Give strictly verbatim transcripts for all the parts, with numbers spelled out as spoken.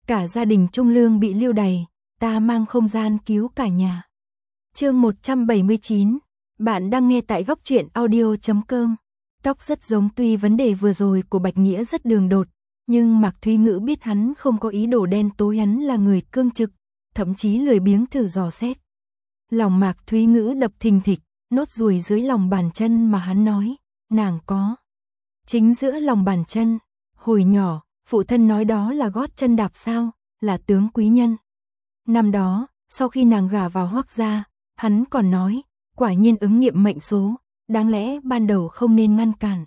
cả gia đình Trung Lương bị lưu đày, ta mang không gian cứu cả nhà. Chương một trăm bảy mươi chín, bạn đang nghe tại góc truyện audio chấm com. Tóc rất giống, tuy vấn đề vừa rồi của Bạch Nghĩa rất đường đột, nhưng Mạc Thúy Ngữ biết hắn không có ý đồ đen tối, hắn là người cương trực, thậm chí lười biếng thử dò xét. Lòng Mạc Thúy Ngữ đập thình thịch, nốt ruồi dưới lòng bàn chân mà hắn nói, nàng có. Chính giữa lòng bàn chân, hồi nhỏ, phụ thân nói đó là gót chân đạp sao, là tướng quý nhân. Năm đó, sau khi nàng gả vào Hoắc gia, hắn còn nói, quả nhiên ứng nghiệm mệnh số, đáng lẽ ban đầu không nên ngăn cản.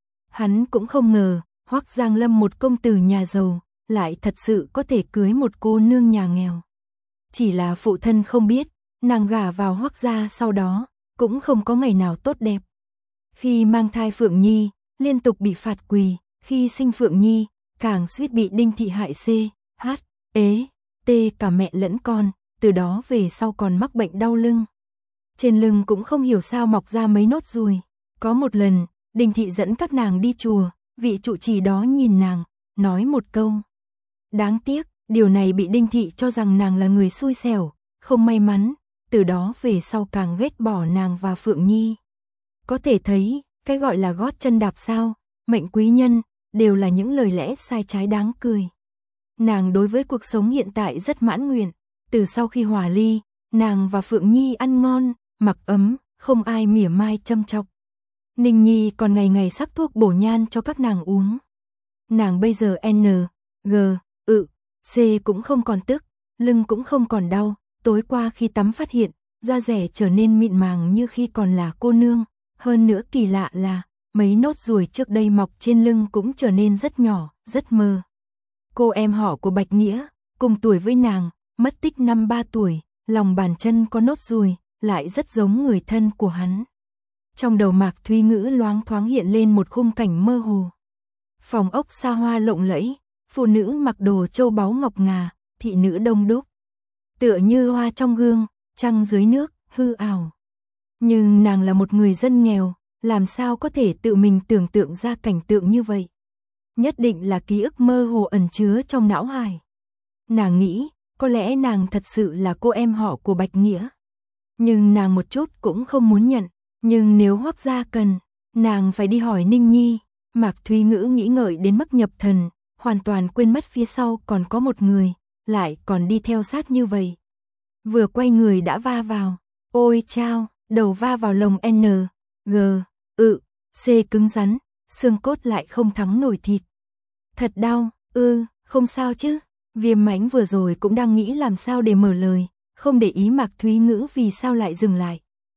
Hắn cũng không ngờ, Hoắc Giang Lâm một công tử nhà giàu, lại thật sự có thể cưới một cô nương nhà nghèo. Chỉ là phụ thân không biết, nàng gả vào Hoắc gia sau đó, cũng không có ngày nào tốt đẹp. Khi mang thai Phượng Nhi, liên tục bị phạt quỳ, khi sinh Phượng Nhi, càng suýt bị Đinh Thị hại C, H, ế, T cả mẹ lẫn con, từ đó về sau còn mắc bệnh đau lưng. Trên lưng cũng không hiểu sao mọc ra mấy nốt ruồi. Có một lần, Đinh Thị dẫn các nàng đi chùa, vị trụ trì đó nhìn nàng, nói một câu. Đáng tiếc, điều này bị Đinh Thị cho rằng nàng là người xui xẻo, không may mắn, từ đó về sau càng ghét bỏ nàng và Phượng Nhi. Có thể thấy, cái gọi là gót chân đạp sao, mệnh quý nhân, đều là những lời lẽ sai trái đáng cười. Nàng đối với cuộc sống hiện tại rất mãn nguyện, từ sau khi hòa ly, nàng và Phượng Nhi ăn ngon, mặc ấm, không ai mỉa mai châm chọc. Ninh Nhi còn ngày ngày sắc thuốc bổ nhan cho các nàng uống. Nàng bây giờ N, G, ự, C cũng không còn tức, lưng cũng không còn đau, tối qua khi tắm phát hiện, da rẻ trở nên mịn màng như khi còn là cô nương, hơn nữa kỳ lạ là, mấy nốt ruồi trước đây mọc trên lưng cũng trở nên rất nhỏ, rất mờ. Cô em họ của Bạch Nghĩa, cùng tuổi với nàng, mất tích năm ba tuổi, lòng bàn chân có nốt ruồi, lại rất giống người thân của hắn. Trong đầu Mạc Thúy Ngữ loáng thoáng hiện lên một khung cảnh mơ hồ. Phòng ốc xa hoa lộng lẫy, phụ nữ mặc đồ châu báu ngọc ngà, thị nữ đông đúc. Tựa như hoa trong gương, trăng dưới nước, hư ảo. Nhưng nàng là một người dân nghèo, làm sao có thể tự mình tưởng tượng ra cảnh tượng như vậy? Nhất định là ký ức mơ hồ ẩn chứa trong não hải. Nàng nghĩ, có lẽ nàng thật sự là cô em họ của Bạch Nghĩa. Nhưng nàng một chút cũng không muốn nhận. Nhưng nếu Hoắc gia cần, nàng phải đi hỏi Ninh Nhi. Mạc Thúy Ngữ nghĩ ngợi đến mức nhập thần, hoàn toàn quên mất phía sau còn có một người, lại còn đi theo sát như vậy. Vừa quay người đã va vào. Ôi chao, đầu va vào lồng N, G, ự, C cứng rắn, xương cốt lại không thắng nổi thịt. Thật đau, ư, không sao chứ. Viêm Mãnh vừa rồi cũng đang nghĩ làm sao để mở lời, không để ý Mạc Thúy Ngữ vì sao lại dừng lại.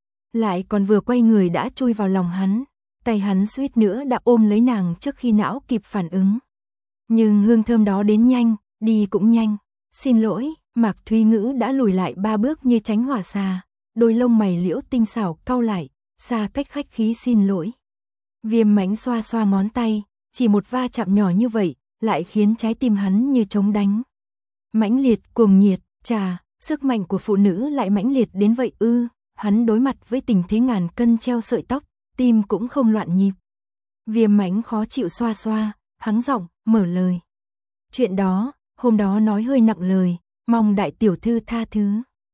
Lại còn vừa quay người đã chui vào lòng hắn, tay hắn suýt nữa đã ôm lấy nàng trước khi não kịp phản ứng. Nhưng hương thơm đó đến nhanh, đi cũng nhanh. Xin lỗi, Mạc Thúy Ngữ đã lùi lại ba bước như tránh hỏa xà, đôi lông mày liễu tinh xảo cau lại, xa cách khách khí xin lỗi. Viêm Mãnh xoa xoa ngón tay, chỉ một va chạm nhỏ như vậy, lại khiến trái tim hắn như trống đánh. Mãnh liệt, cuồng nhiệt, chà, sức mạnh của phụ nữ lại mãnh liệt đến vậy ư? Hắn đối mặt với tình thế ngàn cân treo sợi tóc, tim cũng không loạn nhịp. Viêm Mãnh khó chịu xoa xoa, hắng giọng, mở lời. Chuyện đó, hôm đó nói hơi nặng lời, mong đại tiểu thư tha thứ.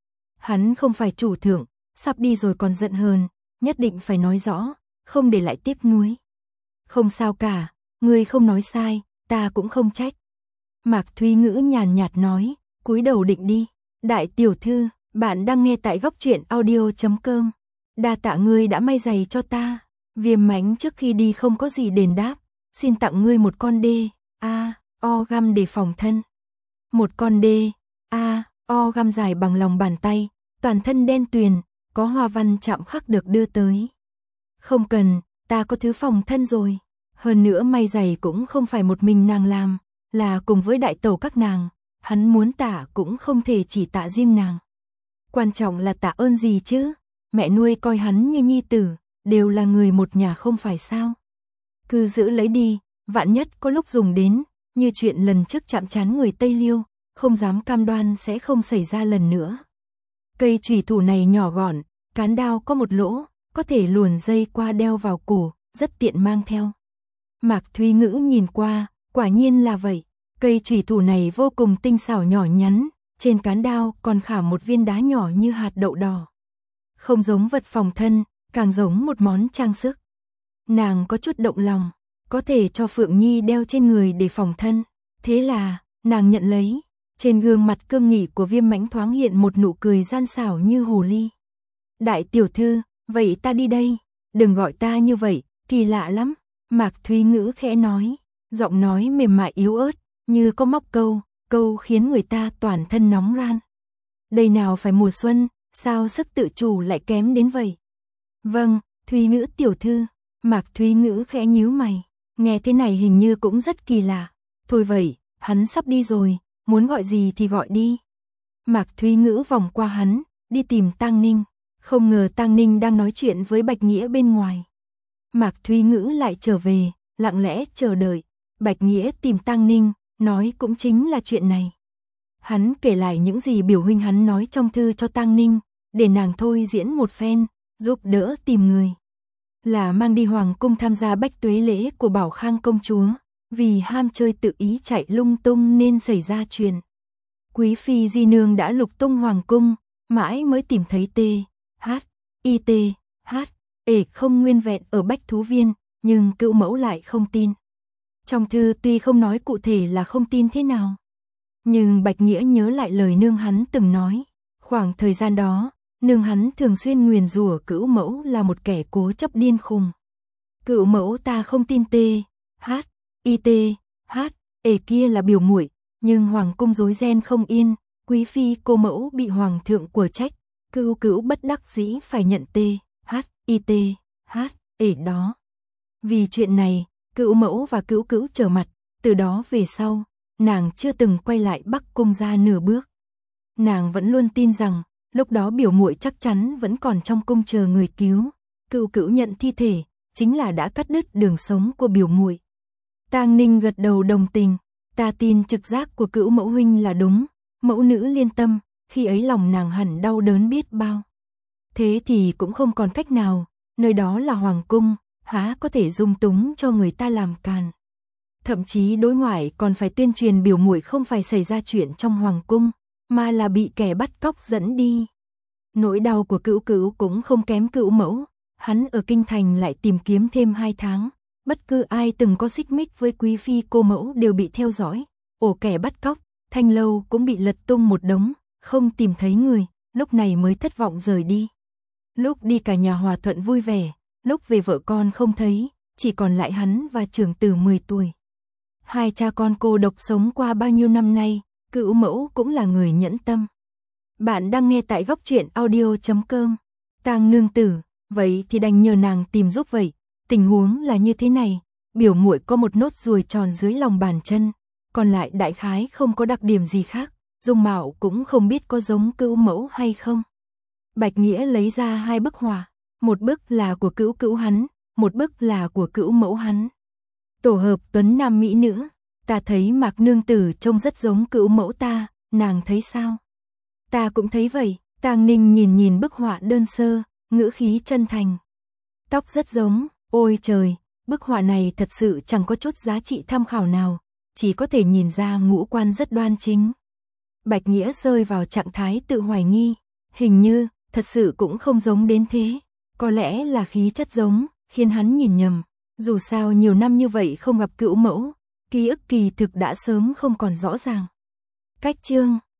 Hắn không phải chủ thượng, sắp đi rồi còn giận hờn, nhất định phải nói rõ, không để lại tiếc nuối. Không sao cả, ngươi không nói sai, ta cũng không trách. Mạc Thúy Ngữ nhàn nhạt nói, cúi đầu định đi. Đại tiểu thư, bạn đang nghe tại góc truyện audio chấm com. Đa tạ ngươi đã may giày cho ta. Viêm Mãnh trước khi đi không có gì đền đáp, xin tặng ngươi một con đê, a, o găm để phòng thân. Một con đê, a, o găm dài bằng lòng bàn tay, toàn thân đen tuyền, có hoa văn chạm khắc được đưa tới. Không cần, ta có thứ phòng thân rồi. Hơn nữa may giày cũng không phải một mình nàng làm, là cùng với đại tẩu các nàng, hắn muốn tạ cũng không thể chỉ tạ riêng nàng. Quan trọng là tạ ơn gì chứ? Mẹ nuôi coi hắn như nhi tử, đều là người một nhà không phải sao? Cứ giữ lấy đi, vạn nhất có lúc dùng đến, như chuyện lần trước chạm trán người Tây Liêu, không dám cam đoan sẽ không xảy ra lần nữa. Cây chùy thủ này nhỏ gọn, cán đao có một lỗ, có thể luồn dây qua đeo vào cổ, rất tiện mang theo. Mạc Thúy Ngữ nhìn qua, quả nhiên là vậy. Cây chủy thủ này vô cùng tinh xảo nhỏ nhắn, trên cán đao còn khảm một viên đá nhỏ như hạt đậu đỏ. Không giống vật phòng thân, càng giống một món trang sức. Nàng có chút động lòng, có thể cho Phượng Nhi đeo trên người để phòng thân. Thế là, nàng nhận lấy. Trên gương mặt cương nghị của Viêm Mãnh thoáng hiện một nụ cười gian xảo như hồ ly. Đại tiểu thư, vậy ta đi đây. Đừng gọi ta như vậy, kỳ lạ lắm. Mạc Thúy Ngữ khẽ nói, giọng nói mềm mại yếu ớt, như có móc câu, câu khiến người ta toàn thân nóng ran. Đây nào phải mùa xuân, sao sức tự chủ lại kém đến vậy? Vâng, Thúy Ngữ tiểu thư. Mạc Thúy Ngữ khẽ nhíu mày, nghe thế này hình như cũng rất kỳ lạ. Thôi vậy, hắn sắp đi rồi, muốn gọi gì thì gọi đi. Mạc Thúy Ngữ vòng qua hắn, đi tìm Tang Ninh. Không ngờ Tang Ninh đang nói chuyện với Bạch Nghĩa bên ngoài. Mạc Thúy Ngữ lại trở về, lặng lẽ chờ đợi. Bạch Nghĩa tìm Tang Ninh, nói cũng chính là chuyện này. Hắn kể lại những gì biểu huynh hắn nói trong thư cho Tang Ninh, để nàng thôi diễn một phen, giúp đỡ tìm người. Là mang đi hoàng cung tham gia bách tuế lễ của Bảo Khang công chúa, vì ham chơi tự ý chạy lung tung nên xảy ra chuyện. Quý phi di nương đã lục tung hoàng cung, mãi mới tìm thấy T, H, I T, H, ể không nguyên vẹn ở Bách Thú Viên, nhưng cữu mẫu lại không tin. Trong thư tuy không nói cụ thể là không tin thế nào, nhưng Bạch Nghĩa nhớ lại lời nương hắn từng nói. Khoảng thời gian đó, nương hắn thường xuyên nguyền rủa cữu mẫu là một kẻ cố chấp điên khùng. Cữu mẫu ta không tin T, H, I T, H, ể kia là biểu muội, nhưng hoàng cung rối ren không yên, quý phi cô mẫu bị hoàng thượng của trách, cữu cữu bất đắc dĩ phải nhận T, H, I T, H, ể đó. Vì chuyện này, cữu mẫu và cữu cữu trở mặt, từ đó về sau, nàng chưa từng quay lại Bắc cung ra nửa bước. Nàng vẫn luôn tin rằng, lúc đó biểu muội chắc chắn vẫn còn trong cung chờ người cứu, cữu cữu nhận thi thể, chính là đã cắt đứt đường sống của biểu muội. Tang Ninh gật đầu đồng tình, ta tin trực giác của cữu mẫu huynh là đúng, mẫu nữ liên tâm, khi ấy lòng nàng hẳn đau đớn biết bao. Thế thì cũng không còn cách nào, nơi đó là hoàng cung, há có thể dung túng cho người ta làm càn. Thậm chí đối ngoại còn phải tuyên truyền biểu muội không phải xảy ra chuyện trong hoàng cung, mà là bị kẻ bắt cóc dẫn đi. Nỗi đau của cữu cữu cũng không kém cữu mẫu, hắn ở kinh thành lại tìm kiếm thêm hai tháng, bất cứ ai từng có xích mích với quý phi cô mẫu đều bị theo dõi, ổ kẻ bắt cóc, thanh lâu cũng bị lật tung một đống, không tìm thấy người, lúc này mới thất vọng rời đi. Lúc đi cả nhà hòa thuận vui vẻ, lúc về vợ con không thấy, chỉ còn lại hắn và trưởng tử mười tuổi. Hai cha con cô độc sống qua bao nhiêu năm nay, cữu mẫu cũng là người nhẫn tâm. Bạn đang nghe tại góc truyện audio chấm com. Tang nương tử, vậy thì đành nhờ nàng tìm giúp vậy. Tình huống là như thế này, biểu muội có một nốt ruồi tròn dưới lòng bàn chân, còn lại đại khái không có đặc điểm gì khác, dung mạo cũng không biết có giống cữu mẫu hay không. Bạch Nghĩa lấy ra hai bức họa, một bức là của cữu cữu hắn, một bức là của cữu mẫu hắn. Tổ hợp tuấn nam mỹ nữ, ta thấy Mạc nương tử trông rất giống cữu mẫu ta, nàng thấy sao? Ta cũng thấy vậy. Tang Ninh nhìn nhìn bức họa đơn sơ, ngữ khí chân thành. Tóc rất giống, ôi trời, bức họa này thật sự chẳng có chút giá trị tham khảo nào, chỉ có thể nhìn ra ngũ quan rất đoan chính. Bạch Nghĩa rơi vào trạng thái tự hoài nghi, hình như, thật sự cũng không giống đến thế, có lẽ là khí chất giống, khiến hắn nhìn nhầm, dù sao nhiều năm như vậy không gặp cữu mẫu, ký ức kỳ thực đã sớm không còn rõ ràng. Cách chương